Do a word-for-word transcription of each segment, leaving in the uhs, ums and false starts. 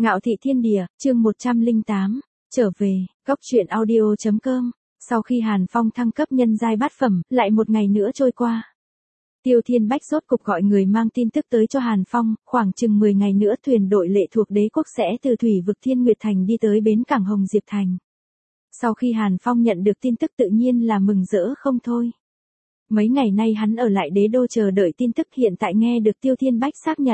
Ngạo thị thiên địa, chương một trăm lẻ tám, trở về, góc truyện audio.com. Sau khi Hàn Phong thăng cấp nhân giai bát phẩm, lại một ngày nữa trôi qua. Tiêu Thiên Bách rốt cục gọi người mang tin tức tới cho Hàn Phong, khoảng chừng mười ngày nữa thuyền đội lệ thuộc đế quốc sẽ từ thủy vực Thiên Nguyệt Thành đi tới bến cảng Hồng Diệp Thành. Sau khi Hàn Phong nhận được tin tức tự nhiên là mừng rỡ không thôi. Mấy ngày nay hắn ở lại đế đô chờ đợi tin tức, hiện tại nghe được Tiêu Thiên Bách xác nhận.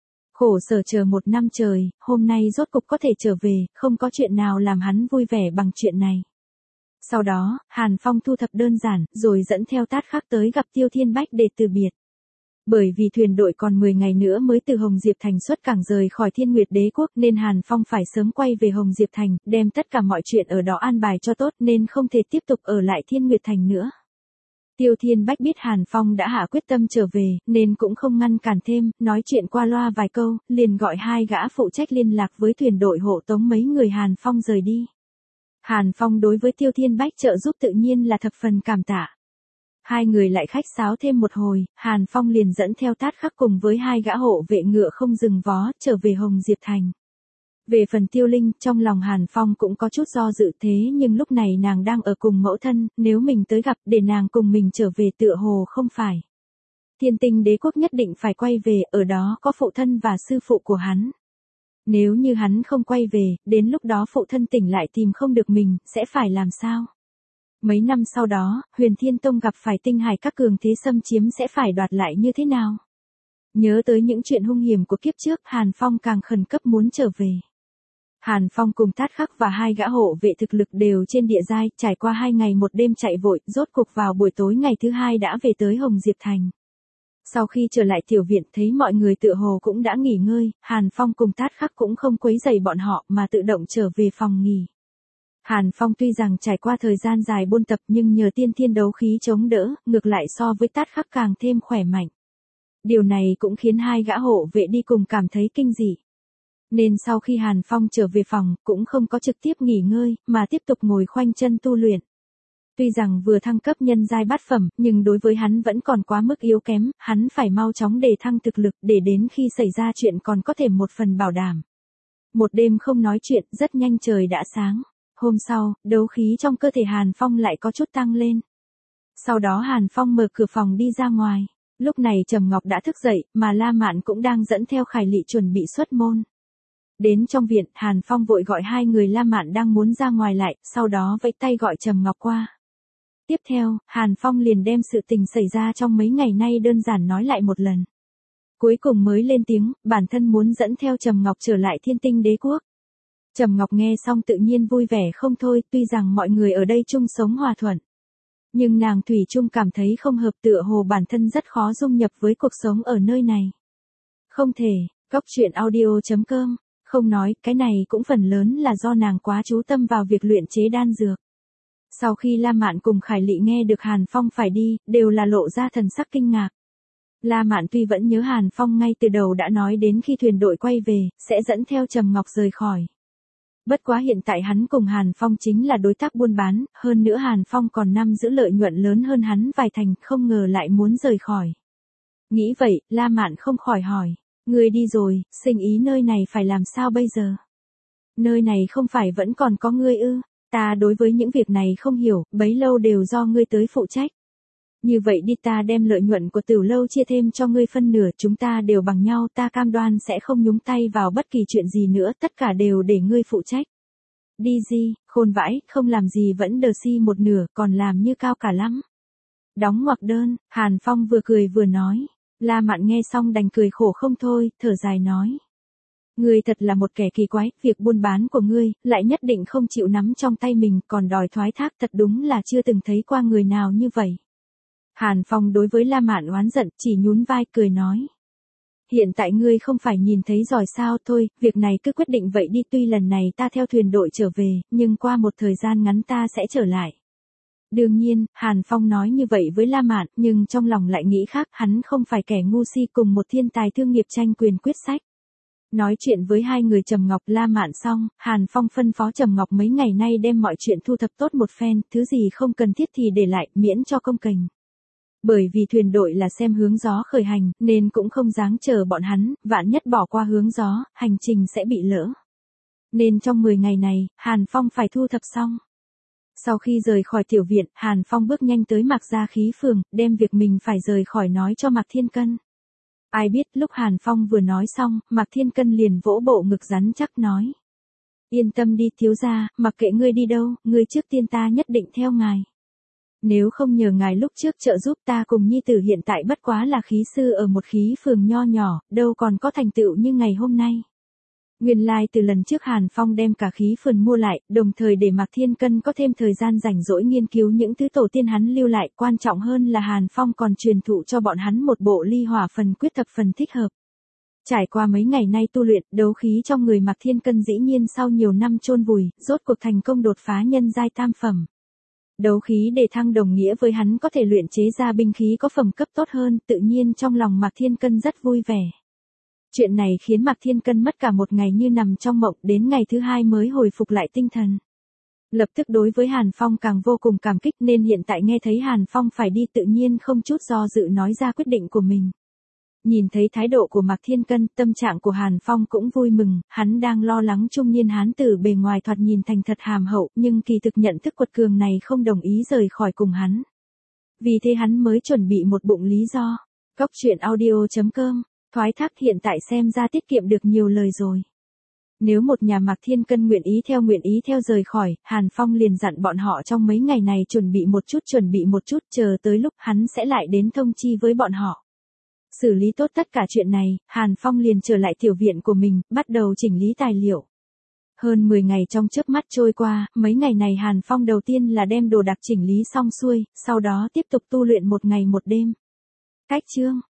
Khổ sở chờ một năm trời, hôm nay rốt cục có thể trở về, không có chuyện nào làm hắn vui vẻ bằng chuyện này. Sau đó, Hàn Phong thu thập đơn giản, rồi dẫn theo Tát Khắc tới gặp Tiêu Thiên Bách để từ biệt. Bởi vì thuyền đội còn mười ngày nữa mới từ Hồng Diệp Thành xuất cảng rời khỏi Thiên Nguyệt Đế quốc nên Hàn Phong phải sớm quay về Hồng Diệp Thành, đem tất cả mọi chuyện ở đó an bài cho tốt nên không thể tiếp tục ở lại Thiên Nguyệt Thành nữa. Tiêu Thiên Bách biết Hàn Phong đã hạ quyết tâm trở về, nên cũng không ngăn cản thêm, nói chuyện qua loa vài câu, liền gọi hai gã phụ trách liên lạc với thuyền đội hộ tống mấy người Hàn Phong rời đi. Hàn Phong đối với Tiêu Thiên Bách trợ giúp tự nhiên là thập phần cảm tạ. Hai người lại khách sáo thêm một hồi, Hàn Phong liền dẫn theo Tát Khắc cùng với hai gã hộ vệ ngựa không dừng vó, trở về Hồng Diệp Thành. Về phần Tiêu Linh, trong lòng Hàn Phong cũng có chút do dự, thế nhưng lúc này nàng đang ở cùng mẫu thân, nếu mình tới gặp để nàng cùng mình trở về tựa hồ không phải. Thiên Tinh Đế quốc nhất định phải quay về, ở đó có phụ thân và sư phụ của hắn. Nếu như hắn không quay về, đến lúc đó phụ thân tỉnh lại tìm không được mình, sẽ phải làm sao? Mấy năm sau đó, Huyền Thiên Tông gặp phải tinh hải các cường thế xâm chiếm sẽ phải đoạt lại như thế nào? Nhớ tới những chuyện hung hiểm của kiếp trước, Hàn Phong càng khẩn cấp muốn trở về. Hàn Phong cùng Tát Khắc và hai gã hộ vệ thực lực đều trên địa giai, trải qua hai ngày một đêm chạy vội, rốt cục vào buổi tối ngày thứ hai đã về tới Hồng Diệp Thành. Sau khi trở lại tiểu viện thấy mọi người tựa hồ cũng đã nghỉ ngơi, Hàn Phong cùng Tát Khắc cũng không quấy rầy bọn họ mà tự động trở về phòng nghỉ. Hàn Phong tuy rằng trải qua thời gian dài buôn tập nhưng nhờ tiên thiên đấu khí chống đỡ, ngược lại so với Tát Khắc càng thêm khỏe mạnh. Điều này cũng khiến hai gã hộ vệ đi cùng cảm thấy kinh dị. Nên sau khi Hàn Phong trở về phòng, cũng không có trực tiếp nghỉ ngơi, mà tiếp tục ngồi khoanh chân tu luyện. Tuy rằng vừa thăng cấp nhân giai bát phẩm, nhưng đối với hắn vẫn còn quá mức yếu kém, hắn phải mau chóng đề thăng thực lực để đến khi xảy ra chuyện còn có thể một phần bảo đảm. Một đêm không nói chuyện, rất nhanh trời đã sáng. Hôm sau, đấu khí trong cơ thể Hàn Phong lại có chút tăng lên. Sau đó Hàn Phong mở cửa phòng đi ra ngoài. Lúc này Trầm Ngọc đã thức dậy, mà La Mạn cũng đang dẫn theo Khải Lị chuẩn bị xuất môn. Đến trong viện, Hàn Phong vội gọi hai người La Mạn đang muốn ra ngoài lại, sau đó vẫy tay gọi Trầm Ngọc qua. Tiếp theo, Hàn Phong liền đem sự tình xảy ra trong mấy ngày nay đơn giản nói lại một lần. Cuối cùng mới lên tiếng, bản thân muốn dẫn theo Trầm Ngọc trở lại Thiên Tinh Đế quốc. Trầm Ngọc nghe xong tự nhiên vui vẻ không thôi, tuy rằng mọi người ở đây chung sống hòa thuận. Nhưng nàng thủy chung cảm thấy không hợp, tựa hồ bản thân rất khó dung nhập với cuộc sống ở nơi này. Không thể, góc truyện audio.com. Không nói, cái này cũng phần lớn là do nàng quá chú tâm vào việc luyện chế đan dược. Sau khi La Mạn cùng Khải Lị nghe được Hàn Phong phải đi, đều là lộ ra thần sắc kinh ngạc. La Mạn tuy vẫn nhớ Hàn Phong ngay từ đầu đã nói đến khi thuyền đội quay về, sẽ dẫn theo Trầm Ngọc rời khỏi. Bất quá hiện tại hắn cùng Hàn Phong chính là đối tác buôn bán, hơn nữa Hàn Phong còn nắm giữ lợi nhuận lớn hơn hắn vài thành, không ngờ lại muốn rời khỏi. Nghĩ vậy, La Mạn không khỏi hỏi. Ngươi đi rồi, sinh ý nơi này phải làm sao bây giờ? Nơi này không phải vẫn còn có ngươi ư? Ta đối với những việc này không hiểu, bấy lâu đều do ngươi tới phụ trách. Như vậy đi, ta đem lợi nhuận của Tửu lâu chia thêm cho ngươi phân nửa, chúng ta đều bằng nhau, ta cam đoan sẽ không nhúng tay vào bất kỳ chuyện gì nữa, tất cả đều để ngươi phụ trách. Đi gì, khôn vãi, không làm gì vẫn đờ si một nửa, còn làm như cao cả lắm. Đóng ngoặc đơn, Hàn Phong vừa cười vừa nói. La Mạn nghe xong đành cười khổ không thôi, thở dài nói. Ngươi thật là một kẻ kỳ quái, việc buôn bán của ngươi, lại nhất định không chịu nắm trong tay mình, còn đòi thoái thác, thật đúng là chưa từng thấy qua người nào như vậy. Hàn Phong đối với La Mạn oán giận, chỉ nhún vai cười nói. Hiện tại ngươi không phải nhìn thấy giỏi sao, thôi, việc này cứ quyết định vậy đi, tuy lần này ta theo thuyền đội trở về, nhưng qua một thời gian ngắn ta sẽ trở lại. Đương nhiên, Hàn Phong nói như vậy với La Mạn, nhưng trong lòng lại nghĩ khác, hắn không phải kẻ ngu si cùng một thiên tài thương nghiệp tranh quyền quyết sách. Nói chuyện với hai người Trầm Ngọc La Mạn xong, Hàn Phong phân phó Trầm Ngọc mấy ngày nay đem mọi chuyện thu thập tốt một phen, thứ gì không cần thiết thì để lại, miễn cho công kềnh. Bởi vì thuyền đội là xem hướng gió khởi hành, nên cũng không dáng chờ bọn hắn, vạn nhất bỏ qua hướng gió, hành trình sẽ bị lỡ. Nên trong mười ngày này, Hàn Phong phải thu thập xong. Sau khi rời khỏi tiểu viện, Hàn Phong bước nhanh tới Mạc Gia Khí Phường, đem việc mình phải rời khỏi nói cho Mạc Thiên Cân. Ai biết lúc Hàn Phong vừa nói xong, Mạc Thiên Cân liền vỗ bộ ngực rắn chắc nói. Yên tâm đi thiếu gia, mặc kệ ngươi đi đâu, ngươi trước tiên ta nhất định theo ngài. Nếu không nhờ ngài lúc trước trợ giúp ta cùng nhi tử hiện tại bất quá là khí sư ở một khí phường nho nhỏ, đâu còn có thành tựu như ngày hôm nay. Nguyên lai like từ lần trước Hàn Phong đem cả khí phường mua lại, đồng thời để Mạc Thiên Cân có thêm thời gian rảnh rỗi nghiên cứu những thứ tổ tiên hắn lưu lại, quan trọng hơn là Hàn Phong còn truyền thụ cho bọn hắn một bộ ly hỏa phần quyết thập phần thích hợp. Trải qua mấy ngày nay tu luyện, đấu khí trong người Mạc Thiên Cân dĩ nhiên sau nhiều năm chôn vùi, rốt cuộc thành công đột phá nhân giai tam phẩm. Đấu khí đề thăng đồng nghĩa với hắn có thể luyện chế ra binh khí có phẩm cấp tốt hơn, tự nhiên trong lòng Mạc Thiên Cân rất vui vẻ. Chuyện này khiến Mạc Thiên Cân mất cả một ngày như nằm trong mộng, đến ngày thứ hai mới hồi phục lại tinh thần. Lập tức đối với Hàn Phong càng vô cùng cảm kích nên hiện tại nghe thấy Hàn Phong phải đi tự nhiên không chút do dự nói ra quyết định của mình. Nhìn thấy thái độ của Mạc Thiên Cân, tâm trạng của Hàn Phong cũng vui mừng, hắn đang lo lắng trung niên hán tử bề ngoài thoạt nhìn thành thật hàm hậu, nhưng kỳ thực nhận thức quật cường này không đồng ý rời khỏi cùng hắn. Vì thế hắn mới chuẩn bị một bụng lý do. Cóc truyện audio chấm com, thoái thác hiện tại xem ra tiết kiệm được nhiều lời rồi. Nếu một nhà Mạc Thiên Cân nguyện ý theo nguyện ý theo rời khỏi, Hàn Phong liền dặn bọn họ trong mấy ngày này chuẩn bị một chút chuẩn bị một chút, chờ tới lúc hắn sẽ lại đến thông chi với bọn họ. Xử lý tốt tất cả chuyện này, Hàn Phong liền trở lại tiểu viện của mình, bắt đầu chỉnh lý tài liệu. Hơn mười ngày trong chớp mắt trôi qua, mấy ngày này Hàn Phong đầu tiên là đem đồ đạc chỉnh lý xong xuôi, sau đó tiếp tục tu luyện một ngày một đêm. Cách chương